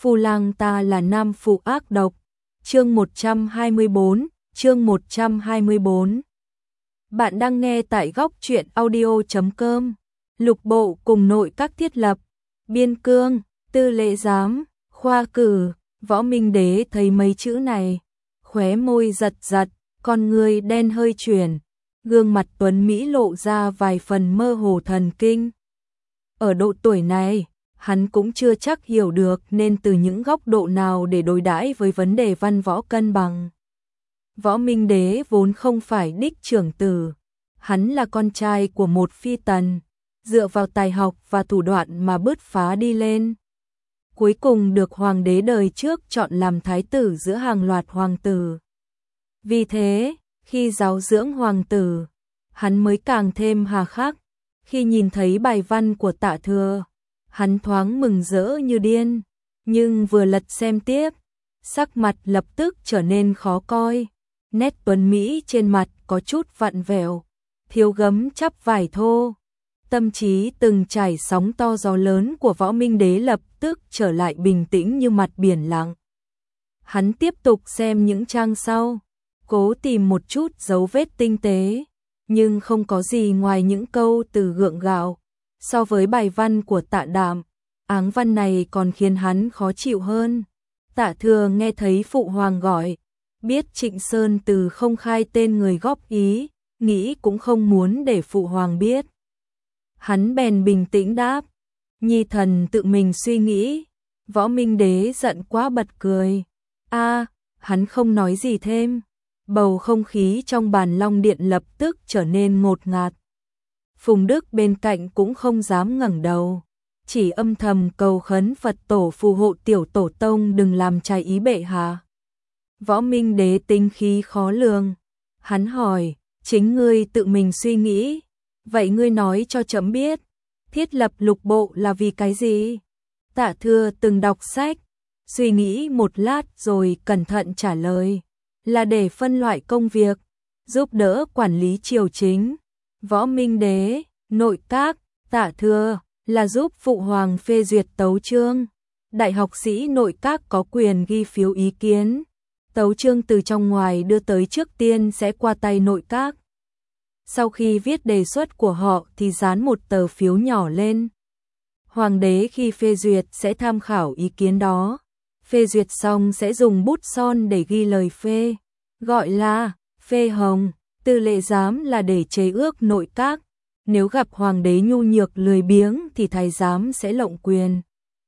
phu lang ta là nam phụ ác độc. Chương 124, chương 124. Bạn đang nghe tại góc truyện audio.com. Lục bộ cùng nội các thiết lập, biên cương, tư lệ giám, khoa cử. Võ Minh Đế thấy mấy chữ này, khóe môi giật giật, con người đen hơi chuyển, gương mặt tuấn Mỹ lộ ra vài phần mơ hồ thần kinh. Ở độ tuổi này, hắn cũng chưa chắc hiểu được nên từ những góc độ nào để đối đãi với vấn đề văn võ cân bằng. Võ Minh Đế vốn không phải đích trưởng tử, hắn là con trai của một phi tần, dựa vào tài học và thủ đoạn mà bứt phá đi lên. Cuối cùng được hoàng đế đời trước chọn làm thái tử giữa hàng loạt hoàng tử. Vì thế, khi giáo dưỡng hoàng tử, hắn mới càng thêm hà khắc. Khi nhìn thấy bài văn của Tạ Thừa, hắn thoáng mừng rỡ như điên, nhưng vừa lật xem tiếp, sắc mặt lập tức trở nên khó coi, nét tuấn mỹ trên mặt có chút vặn vẹo, thiếu gấm chắp vải thô. Tâm trí từng trải sóng to gió lớn của Võ Minh Đế lập tức trở lại bình tĩnh như mặt biển lặng. Hắn tiếp tục xem những trang sau, cố tìm một chút dấu vết tinh tế, nhưng không có gì ngoài những câu từ gượng gạo. So với bài văn của Tạ Đạm, áng văn này còn khiến hắn khó chịu hơn. Tạ Thừa nghe thấy phụ hoàng gọi, biết Trịnh Sơn Từ không khai tên người góp ý, nghĩ cũng không muốn để phụ hoàng biết. Hắn bèn bình tĩnh đáp, nhi thần tự mình suy nghĩ. Võ Minh Đế giận quá bật cười. Hắn không nói gì thêm. Bầu không khí trong bàn Long Điện lập tức trở nên ngột ngạt. Phùng Đức bên cạnh cũng không dám ngẩng đầu, chỉ âm thầm cầu khấn Phật tổ phù hộ tiểu tổ tông đừng làm trái ý bệ hạ. Võ Minh Đế tinh khí khó lường. Hắn hỏi, chính ngươi tự mình suy nghĩ. Vậy ngươi nói cho trẫm biết, thiết lập lục bộ là vì cái gì? Tạ Thừa từng đọc sách, suy nghĩ một lát rồi cẩn thận trả lời, là để phân loại công việc, giúp đỡ quản lý triều chính. Võ Minh Đế, nội các. Tạ Thừa, là giúp phụ hoàng phê duyệt tấu chương. Đại học sĩ nội các có quyền ghi phiếu ý kiến. Tấu chương từ trong ngoài đưa tới trước tiên sẽ qua tay nội các. Sau khi viết đề xuất của họ thì dán một tờ phiếu nhỏ lên. Hoàng đế khi phê duyệt sẽ tham khảo ý kiến đó. Phê duyệt xong sẽ dùng bút son để ghi lời phê, gọi là phê hồng. Tư lệ giám là để chế ước nội các. Nếu gặp hoàng đế nhu nhược lười biếng thì thái giám sẽ lộng quyền.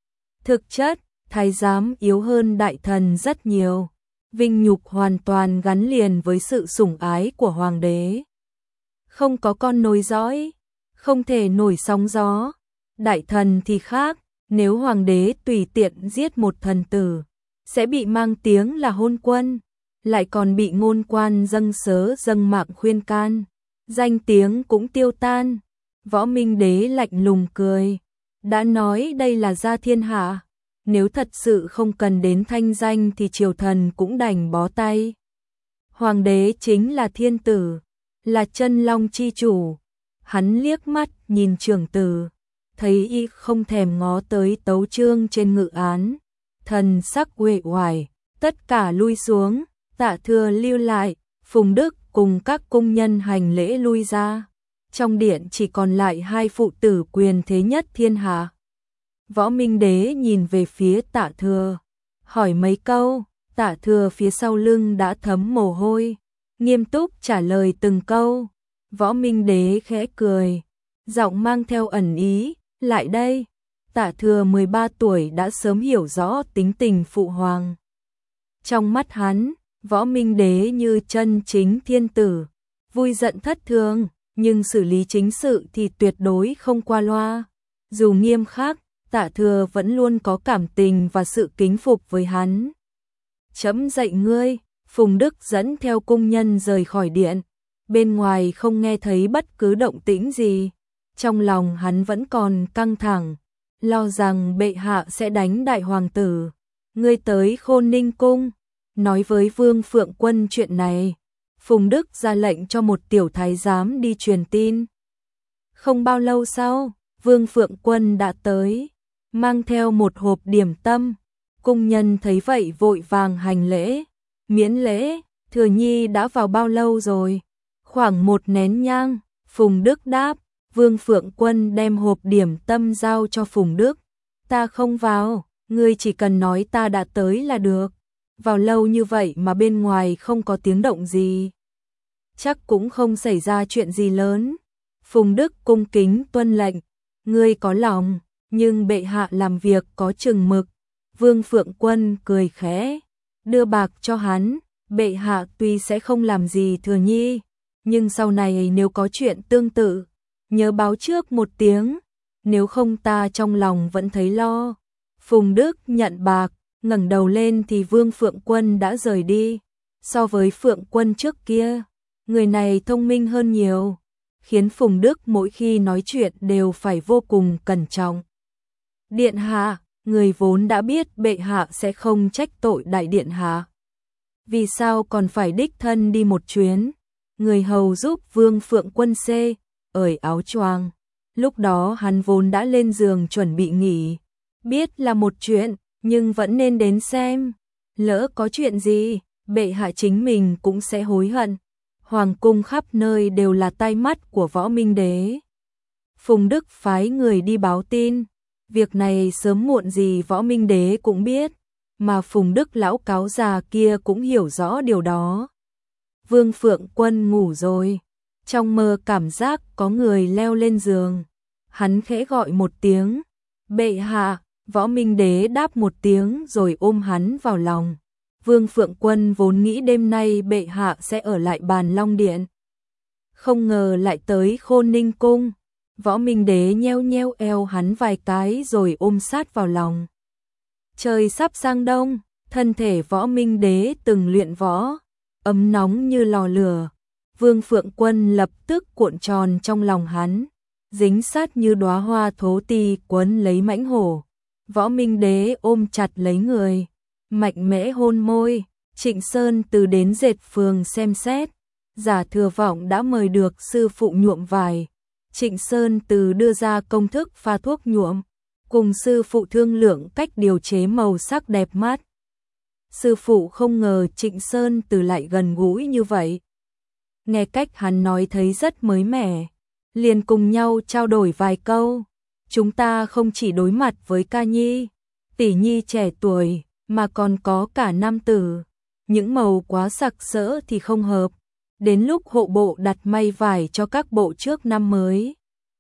Thực chất, thái giám yếu hơn đại thần rất nhiều. Vinh nhục hoàn toàn gắn liền với sự sủng ái của hoàng đế. Không có con nối dõi, không thể nổi sóng gió. Đại thần thì khác, nếu hoàng đế tùy tiện giết một thần tử, sẽ bị mang tiếng là hôn quân, lại còn bị ngôn quan dâng sớ dâng mạng khuyên can, danh tiếng cũng tiêu tan. Võ Minh Đế lạnh lùng cười, đã nói đây là gia thiên hạ, nếu thật sự không cần đến thanh danh thì triều thần cũng đành bó tay. Hoàng đế chính là thiên tử, là chân long chi chủ. Hắn liếc mắt nhìn trưởng tử, thấy y không thèm ngó tới tấu chương trên ngự án, thần sắc uể oải, tất cả lui xuống. Tạ Thừa lưu lại, Phùng Đức cùng các cung nhân hành lễ lui ra. Trong điện chỉ còn lại hai phụ tử quyền thế nhất thiên hạ. Võ Minh Đế nhìn về phía Tạ Thừa, hỏi mấy câu. Tạ Thừa phía sau lưng đã thấm mồ hôi, nghiêm túc trả lời từng câu. Võ Minh Đế khẽ cười, giọng mang theo ẩn ý, lại đây. Tạ Thừa 13 tuổi đã sớm hiểu rõ tính tình phụ hoàng. Trong mắt hắn, Võ Minh Đế như chân chính thiên tử, vui giận thất thường, nhưng xử lý chính sự thì tuyệt đối không qua loa. Dù nghiêm khắc, Tạ Thừa vẫn luôn có cảm tình và sự kính phục với hắn. Trẫm dạy ngươi. Phùng Đức dẫn theo cung nhân rời khỏi điện. Bên ngoài không nghe thấy bất cứ động tĩnh gì. Trong lòng hắn vẫn còn căng thẳng, lo rằng bệ hạ sẽ đánh đại hoàng tử. Ngươi tới Khôn Ninh cung, nói với Vương Phượng Quân chuyện này. Phùng Đức ra lệnh cho một tiểu thái giám đi truyền tin. Không bao lâu sau, Vương Phượng Quân đã tới, mang theo một hộp điểm tâm. Cung nhân thấy vậy vội vàng hành lễ, miễn lễ, Thừa Nhi đã vào bao lâu rồi? Khoảng 1 nén nhang, Phùng Đức đáp. Vương Phượng Quân đem hộp điểm tâm giao cho Phùng Đức. Ta không vào, ngươi chỉ cần nói ta đã tới là được. Vào lâu như vậy mà bên ngoài không có tiếng động gì. Chắc cũng không xảy ra chuyện gì lớn. Phùng Đức cung kính tuân lệnh. Ngươi có lòng, nhưng bệ hạ làm việc có chừng mực. Vương Phượng Quân cười khẽ, đưa bạc cho hắn. Bệ hạ tuy sẽ không làm gì Thừa Nhi, nhưng sau này nếu có chuyện tương tự, nhớ báo trước 1 tiếng, nếu không ta trong lòng vẫn thấy lo. Phùng Đức nhận bạc, ngẩng đầu lên thì Vương Phượng Quân đã rời đi. So với Phượng Quân trước kia, người này thông minh hơn nhiều, khiến Phùng Đức mỗi khi nói chuyện đều phải vô cùng cẩn trọng. Điện hạ, người vốn đã biết bệ hạ sẽ không trách tội đại điện hạ. Vì sao còn phải đích thân đi một chuyến? Người hầu giúp Vương Phượng Quân ởi áo choàng. Lúc đó hắn vốn đã lên giường chuẩn bị nghỉ. Biết là một chuyện, nhưng vẫn nên đến xem. Lỡ có chuyện gì, bệ hạ chính mình cũng sẽ hối hận. Hoàng cung khắp nơi đều là tai mắt của Võ Minh Đế. Phùng Đức phái người đi báo tin. Việc này sớm muộn gì Võ Minh Đế cũng biết, mà Phùng Đức lão cáo già kia cũng hiểu rõ điều đó. Vương Phượng Quân ngủ rồi, trong mơ cảm giác có người leo lên giường. Hắn khẽ gọi 1 tiếng, bệ hạ. Võ Minh Đế đáp 1 tiếng rồi ôm hắn vào lòng. Vương Phượng Quân vốn nghĩ đêm nay bệ hạ sẽ ở lại Bàn Long Điện, không ngờ lại tới Khôn Ninh Cung. Võ Minh Đế nheo nheo eo hắn vài cái rồi ôm sát vào lòng. Trời sắp sang đông, thân thể Võ Minh Đế từng luyện võ, ấm nóng như lò lửa. Vương Phượng Quân lập tức cuộn tròn trong lòng hắn, dính sát như đóa hoa thố ti quấn lấy mãnh hổ. Võ Minh Đế ôm chặt lấy người, mạnh mẽ hôn môi. Trịnh Sơn Từ đến Dệt Phường xem xét, Giả Thừa Vọng đã mời được sư phụ nhuộm vải. Trịnh Sơn Từ đưa ra công thức pha thuốc nhuộm, cùng sư phụ thương lượng cách điều chế màu sắc đẹp mắt. Sư phụ không ngờ Trịnh Sơn Từ lại gần gũi như vậy. Nghe cách hắn nói thấy rất mới mẻ, liền cùng nhau trao đổi vài câu. Chúng ta không chỉ đối mặt với ca nhi, tỷ nhi trẻ tuổi, mà còn có cả nam tử. Những màu quá sặc sỡ thì không hợp. Đến lúc hộ bộ đặt may vải cho các bộ trước năm mới,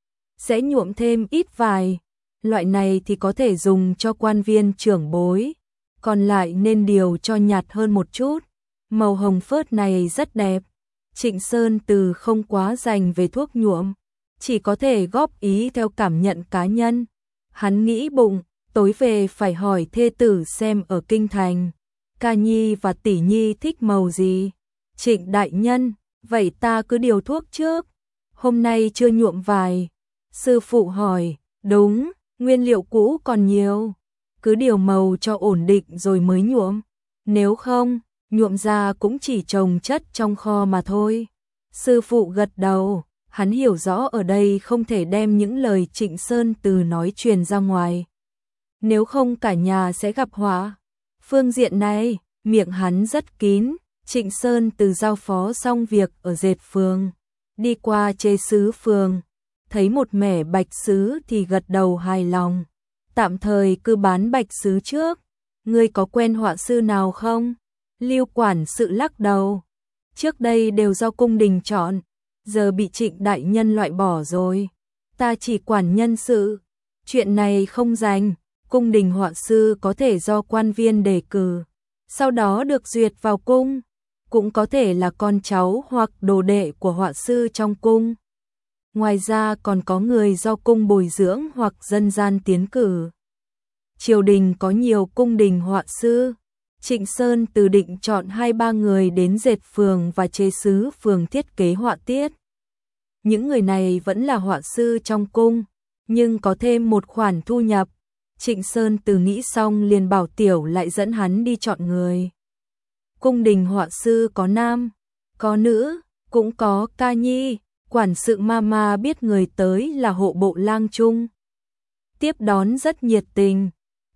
sẽ nhuộm thêm ít vải. Loại này thì có thể dùng cho quan viên trưởng bối, còn lại nên điều cho nhạt hơn một chút. Màu hồng phớt này rất đẹp. Trịnh Sơn Từ không quá rành về thuốc nhuộm, chỉ có thể góp ý theo cảm nhận cá nhân. Hắn nghĩ bụng, tối về phải hỏi thê tử xem ở kinh thành, ca nhi và tỷ nhi thích màu gì. Trịnh đại nhân, vậy ta cứ điều thuốc trước. Hôm nay chưa nhuộm vải. Sư phụ hỏi, đúng, nguyên liệu cũ còn nhiều. Cứ điều màu cho ổn định rồi mới nhuộm. Nếu không, nhuộm ra cũng chỉ chồng chất trong kho mà thôi. Sư phụ gật đầu, hắn hiểu rõ ở đây không thể đem những lời Trịnh Sơn Từ nói truyền ra ngoài. Nếu không cả nhà sẽ gặp họa. Phương diện này, miệng hắn rất kín. Trịnh Sơn Từ giao phó xong việc ở Dệt Phường, đi qua Chế Sứ Phường, thấy một mẻ bạch sứ thì gật đầu hài lòng. Tạm thời cứ bán bạch sứ trước. Ngươi có quen họa sư nào không? Lưu quản sự lắc đầu. Trước đây đều do cung đình chọn, giờ bị Trịnh đại nhân loại bỏ rồi. Ta chỉ quản nhân sự. Chuyện này không dành. Cung đình họa sư có thể do quan viên đề cử, sau đó được duyệt vào cung. Cũng có thể là con cháu hoặc đồ đệ của họa sư trong cung. Ngoài ra còn có người do cung bồi dưỡng hoặc dân gian tiến cử. Triều đình có nhiều cung đình họa sư. Trịnh Sơn Từ định chọn 2-3 người đến Dệt Phường và Chế Sứ Phường thiết kế họa tiết. Những người này vẫn là họa sư trong cung, nhưng có thêm một khoản thu nhập. Trịnh Sơn Từ nghĩ xong liền bảo Tiểu lại dẫn hắn đi chọn người. Cung đình họa sư có nam, có nữ, cũng có ca nhi. Quản sự Mama biết người tới là hộ bộ lang trung, tiếp đón rất nhiệt tình.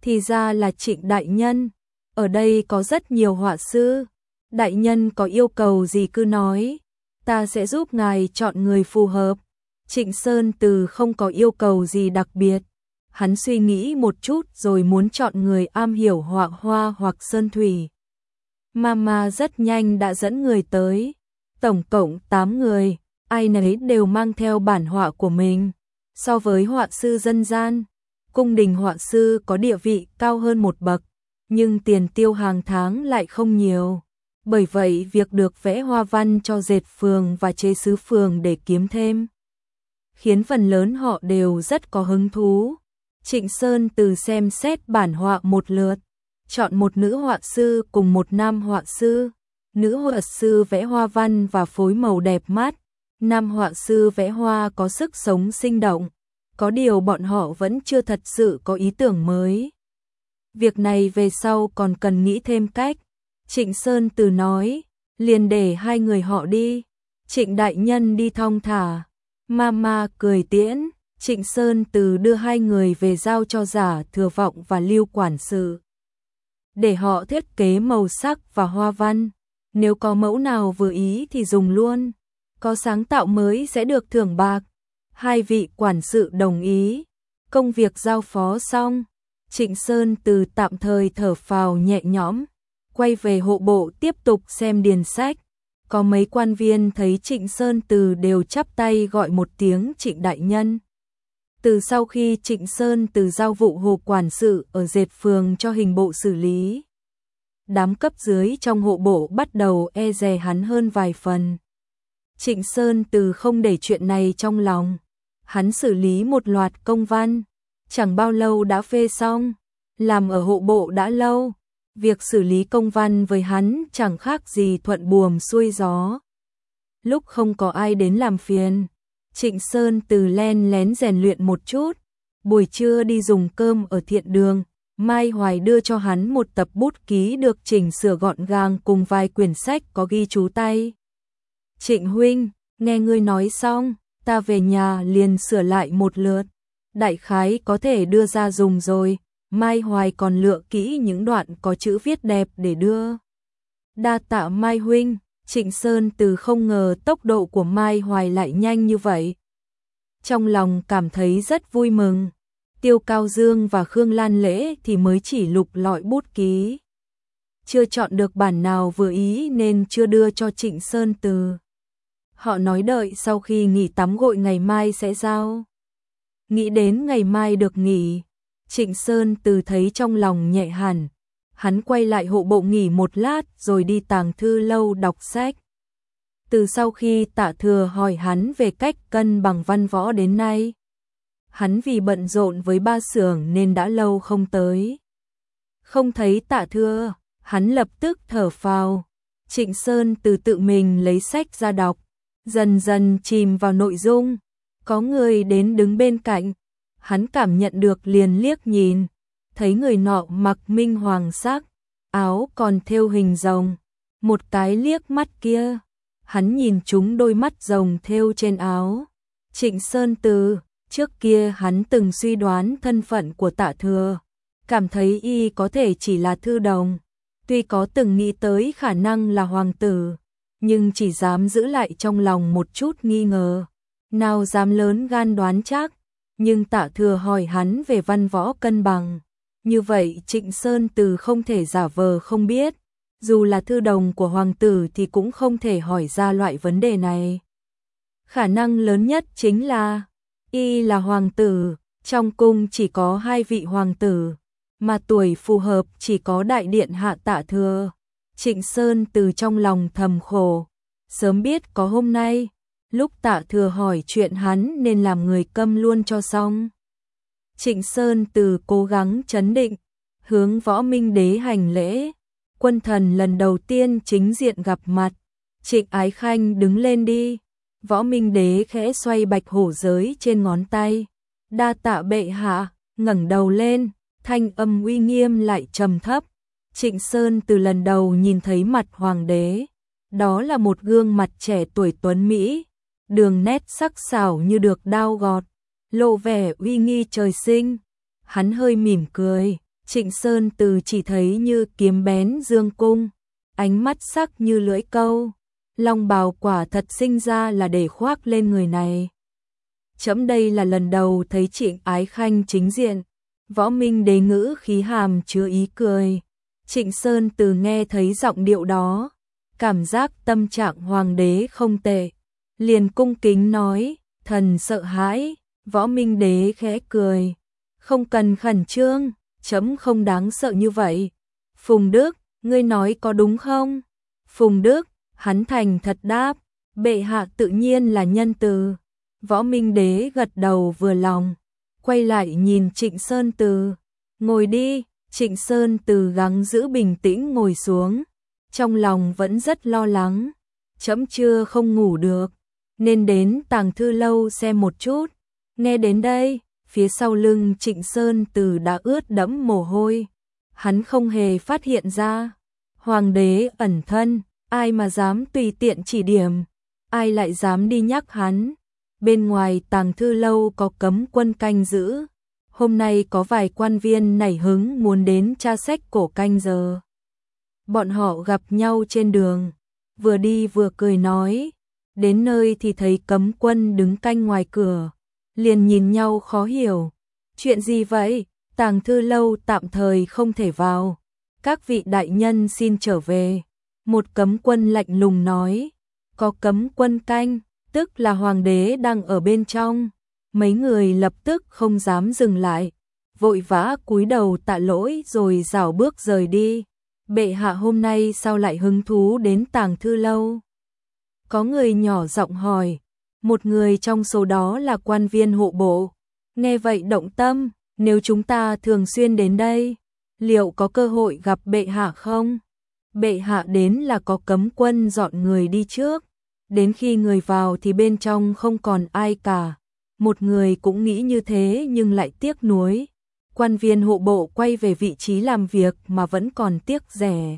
thì ra là Trịnh đại nhân, ở đây có rất nhiều họa sư, đại nhân có yêu cầu gì cứ nói, ta sẽ giúp ngài chọn người phù hợp. Trịnh Sơn Từ không có yêu cầu gì đặc biệt, hắn suy nghĩ một chút rồi muốn chọn người am hiểu họa hoa hoặc sơn thủy. Mama rất nhanh đã dẫn người tới, tổng cộng 8 người, ai nấy đều mang theo bản họa của mình. So với họa sư dân gian, cung đình họa sư có địa vị cao hơn một bậc, nhưng tiền tiêu hàng tháng lại không nhiều. Bởi vậy việc được vẽ hoa văn cho dệt phường và chế sứ phường để kiếm thêm, khiến phần lớn họ đều rất có hứng thú. Trịnh Sơn Từ xem xét bản họa một lượt, chọn một nữ họa sư cùng một nam họa sư. Nữ họa sư vẽ hoa văn và phối màu đẹp mắt, nam họa sư vẽ hoa có sức sống sinh động. Có điều bọn họ vẫn chưa thật sự có ý tưởng mới. Việc này về sau còn cần nghĩ thêm cách. Trịnh Sơn Từ nói, liền để hai người họ đi. Trịnh đại nhân đi thong thả. Mama cười tiễn, Trịnh Sơn Từ đưa hai người về giao cho Giả Thừa Vọng và Lưu quản sự, để họ thiết kế màu sắc và hoa văn. Nếu có mẫu nào vừa ý thì dùng luôn, có sáng tạo mới sẽ được thưởng bạc. Hai vị quản sự đồng ý. Công việc giao phó xong, Trịnh Sơn Từ tạm thời thở phào nhẹ nhõm, quay về hộ bộ tiếp tục xem điền sách. Có mấy quan viên thấy Trịnh Sơn Từ đều chắp tay gọi một tiếng Trịnh đại nhân. Từ sau khi Trịnh Sơn Từ giao vụ hộ quản sự ở dệt phường cho hình bộ xử lý, đám cấp dưới trong hộ bộ bắt đầu e dè hắn hơn vài phần. Trịnh Sơn Từ không để chuyện này trong lòng, hắn xử lý một loạt công văn, chẳng bao lâu đã phê xong. Làm ở hộ bộ đã lâu, việc xử lý công văn với hắn chẳng khác gì thuận buồm xuôi gió. Lúc không có ai đến làm phiền, Trịnh Sơn Từ len lén rèn luyện một chút. Buổi trưa đi dùng cơm ở thiện đường, Mai Hoài đưa cho hắn một tập bút ký được chỉnh sửa gọn gàng cùng vài quyển sách có ghi chú tay. Trịnh huynh, nghe ngươi nói xong, ta về nhà liền sửa lại một lượt, đại khái có thể đưa ra dùng rồi. Mai Hoài còn lựa kỹ những đoạn có chữ viết đẹp để đưa. Đa tạ Mai huynh. Trịnh Sơn Từ không ngờ tốc độ của Mai Hoài lại nhanh như vậy. Trong lòng cảm thấy rất vui mừng. Tiêu Cao Dương và Khương Lan Lễ thì mới chỉ lục lọi bút ký, chưa chọn được bản nào vừa ý nên chưa đưa cho Trịnh Sơn Từ. Họ nói đợi sau khi nghỉ tắm gội ngày mai sẽ giao. Nghĩ đến ngày mai được nghỉ, Trịnh Sơn Từ thấy trong lòng nhẹ hẳn. Hắn quay lại hộ bộ nghỉ một lát rồi đi tàng thư lâu đọc sách. Từ sau khi Tạ Thừa hỏi hắn về cách cân bằng văn võ đến nay, hắn vì bận rộn với ba xưởng nên đã lâu không tới. Không thấy Tạ Thừa, hắn lập tức thở phào. Trịnh Sơn Từ tự mình lấy sách ra đọc, dần dần chìm vào nội dung. Có người đến đứng bên cạnh, hắn cảm nhận được liền liếc nhìn, thấy người nọ mặc minh hoàng sắc, áo còn thêu hình rồng. Một cái liếc mắt kia, hắn nhìn trúng đôi mắt rồng thêu trên áo. Trịnh Sơn Từ, trước kia hắn từng suy đoán thân phận của Tạ Thừa, cảm thấy y có thể chỉ là thư đồng. Tuy có từng nghĩ tới khả năng là hoàng tử, nhưng chỉ dám giữ lại trong lòng một chút nghi ngờ, nào dám lớn gan đoán chắc. Nhưng Tạ Thừa hỏi hắn về văn võ cân bằng, như vậy Trịnh Sơn Từ không thể giả vờ không biết, dù là thư đồng của hoàng tử thì cũng không thể hỏi ra loại vấn đề này. Khả năng lớn nhất chính là y là hoàng tử, trong cung chỉ có 2 vị hoàng tử, mà tuổi phù hợp chỉ có đại điện hạ Tạ Thừa. Trịnh Sơn Từ trong lòng thầm khổ, sớm biết có hôm nay, lúc Tạ Thừa hỏi chuyện hắn nên làm người câm luôn cho xong. Trịnh Sơn Từ cố gắng trấn định, hướng Võ Minh Đế hành lễ. Quân thần lần đầu tiên chính diện gặp mặt. Trịnh Ái Khanh đứng lên đi. Võ Minh Đế khẽ xoay bạch hổ giới trên ngón tay. Đa tạ bệ hạ. Ngẩng đầu lên, thanh âm uy nghiêm lại trầm thấp. Trịnh Sơn Từ lần đầu nhìn thấy mặt hoàng đế, đó là một gương mặt trẻ tuổi tuấn mỹ, đường nét sắc sảo như được đao gọt, lộ vẻ uy nghi trời sinh. Hắn hơi mỉm cười, Trịnh Sơn Từ chỉ thấy như kiếm bén dương cung, ánh mắt sắc như lưỡi câu, long bào quả thật sinh ra là để khoác lên người này. Trẫm đây là lần đầu thấy Trịnh Ái Khanh chính diện. Võ Minh Đế ngữ khí hàm chứa ý cười. Trịnh Sơn Từ nghe thấy giọng điệu đó, cảm giác tâm trạng hoàng đế không tệ, liền cung kính nói, thần sợ hãi. Võ Minh Đế khẽ cười, không cần khẩn trương, trẫm không đáng sợ như vậy. Phùng Đức, ngươi nói có đúng không? Phùng Đức, hắn thành thật đáp, bệ hạ tự nhiên là nhân từ. Võ Minh Đế gật đầu vừa lòng, quay lại nhìn Trịnh Sơn Từ, ngồi đi. Trịnh Sơn Từ gắng giữ bình tĩnh ngồi xuống, trong lòng vẫn rất lo lắng, trẫm chưa không ngủ được, nên đến Tàng Thư Lâu xem một chút. Nghe đến đây, phía sau lưng Trịnh Sơn Từ đã ướt đẫm mồ hôi, hắn không hề phát hiện ra. Hoàng đế ẩn thân, ai mà dám tùy tiện chỉ điểm, ai lại dám đi nhắc hắn. Bên ngoài Tàng Thư Lâu có cấm quân canh giữ. Hôm nay có vài quan viên nảy hứng muốn đến tra sách cổ canh giờ. Bọn họ gặp nhau trên đường, vừa đi vừa cười nói, đến nơi thì thấy cấm quân đứng canh ngoài cửa, liền nhìn nhau khó hiểu. Chuyện gì vậy? Tàng Thư Lâu tạm thời không thể vào, các vị đại nhân xin trở về. Một cấm quân lạnh lùng nói, có cấm quân canh, tức là hoàng đế đang ở bên trong. Mấy người lập tức không dám dừng lại, vội vã cúi đầu tạ lỗi rồi rảo bước rời đi. Bệ hạ hôm nay sao lại hứng thú đến Tàng Thư Lâu? Có người nhỏ giọng hỏi, một người trong số đó là quan viên hộ bộ. Nghe vậy động tâm, nếu chúng ta thường xuyên đến đây, liệu có cơ hội gặp bệ hạ không? Bệ hạ đến là có cấm quân dọn người đi trước, đến khi người vào thì bên trong không còn ai cả. Một người cũng nghĩ như thế nhưng lại tiếc nuối. Quan viên hộ bộ quay về vị trí làm việc mà vẫn còn tiếc rẻ.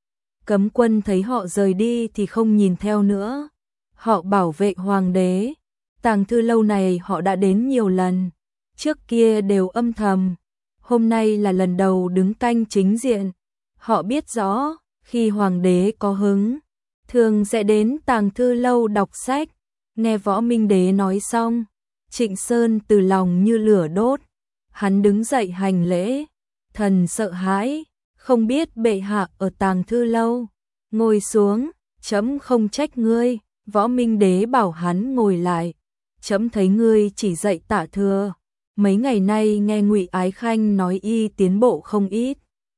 Cấm quân thấy họ rời đi thì không nhìn theo nữa. Họ bảo vệ hoàng đế. Tàng Thư Lâu này họ đã đến nhiều lần, trước kia đều âm thầm. Hôm nay là lần đầu đứng canh chính diện. Họ biết rõ, khi hoàng đế có hứng, thường sẽ đến Tàng Thư Lâu đọc sách. Nghe Võ Minh Đế nói xong, Trịnh Sơn Từ lòng như lửa đốt, hắn đứng dậy hành lễ, thần sợ hãi, không biết bệ hạ ở Tàng Thư Lâu. Ngồi xuống, trẫm không trách ngươi. Võ Minh Đế bảo hắn ngồi lại, trẫm thấy ngươi chỉ dạy Tạ Thừa, mấy ngày nay nghe Ngụy Ái Khanh nói y tiến bộ không ít.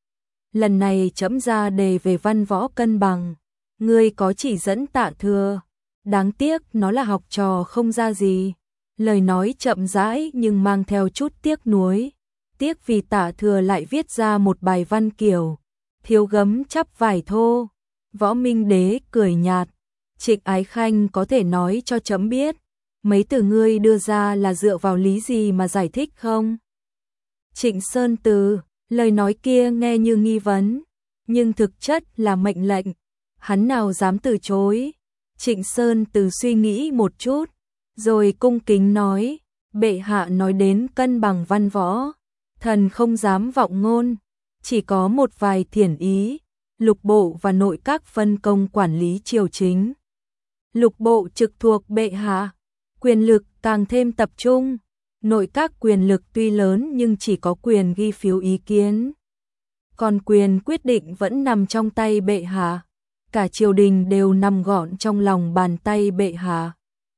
Lần này trẫm ra đề về văn võ cân bằng, ngươi có chỉ dẫn Tạ Thừa, đáng tiếc nó là học trò không ra gì. Lời nói chậm rãi nhưng mang theo chút tiếc nuối, tiếc vì Tạ Thừa lại viết ra một bài văn kiểu thiếu gấm chắp vải thô. Võ Minh Đế cười nhạt, Trịnh Ái Khanh có thể nói cho trẫm biết, mấy từ ngươi đưa ra là dựa vào lý gì mà giải thích không? Trịnh Sơn Từ, lời nói kia nghe như nghi vấn, nhưng thực chất là mệnh lệnh, hắn nào dám từ chối. Trịnh Sơn Từ suy nghĩ một chút, rồi cung kính nói, bệ hạ nói đến cân bằng văn võ, thần không dám vọng ngôn, chỉ có một vài thiển ý. Lục bộ và nội các phân công quản lý triều chính. Lục bộ trực thuộc bệ hạ, quyền lực càng thêm tập trung. Nội các quyền lực tuy lớn nhưng chỉ có quyền ghi phiếu ý kiến, còn quyền quyết định vẫn nằm trong tay bệ hạ. Cả triều đình đều nằm gọn trong lòng bàn tay bệ hạ.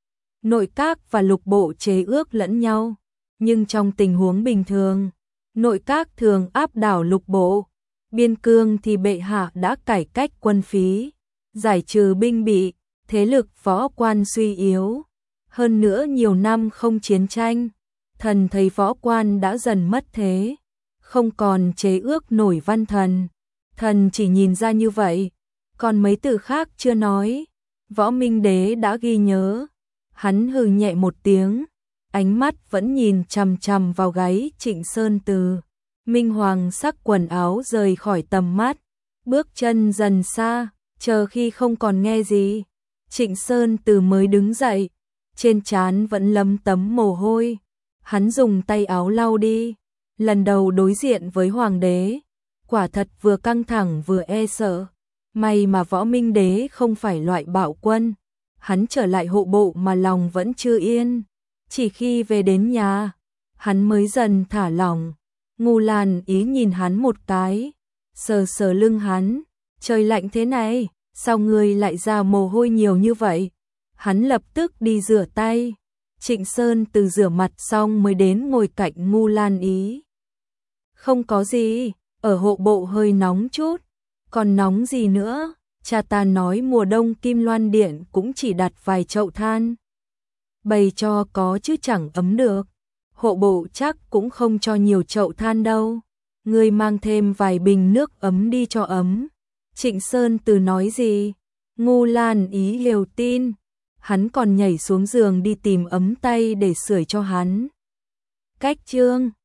Nội các và lục bộ chế ước lẫn nhau, nhưng trong tình huống bình thường, nội các thường áp đảo lục bộ. Biên cương thì bệ hạ đã cải cách quân phí, giải trừ binh bị, thế lực võ quan suy yếu. Hơn nữa nhiều năm không chiến tranh, thần thấy võ quan đã dần mất thế, không còn chế ước nổi văn thần. Thần chỉ nhìn ra như vậy, còn mấy từ khác chưa nói. Võ Minh Đế đã ghi nhớ, hắn hừ nhẹ một tiếng, ánh mắt vẫn nhìn chằm chằm vào gáy Trịnh Sơn Từ. Minh Hoàng sắc quần áo rời khỏi tầm mắt, bước chân dần xa, chờ khi không còn nghe gì, Trịnh Sơn Từ mới đứng dậy, trên trán vẫn lấm tấm mồ hôi, hắn dùng tay áo lau đi, lần đầu đối diện với hoàng đế, quả thật vừa căng thẳng vừa e sợ. May mà Võ Minh Đế không phải loại bạo quân, hắn trở lại hộ bộ mà lòng vẫn chưa yên. Chỉ khi về đến nhà, hắn mới dần thả lỏng. Ngô Lan Ý nhìn hắn một cái, sờ sờ lưng hắn, trời lạnh thế này, sao ngươi lại ra mồ hôi nhiều như vậy? Hắn lập tức đi rửa tay. Trịnh Sơn từ rửa mặt xong mới đến ngồi cạnh Ngô Lan Ý. Không có gì, ở hộ bộ hơi nóng chút. Còn nóng gì nữa, cha ta nói mùa đông Kim Loan Điện cũng chỉ đặt vài chậu than. Bày cho có chứ chẳng ấm được. Hộ bộ chắc cũng không cho nhiều chậu than đâu. Ngươi mang thêm vài bình nước ấm đi cho ấm. Trịnh Sơn từ nói gì? Ngô Lan Ý hiểu tin. Hắn còn nhảy xuống giường đi tìm ấm tay để sưởi cho hắn. Cách chương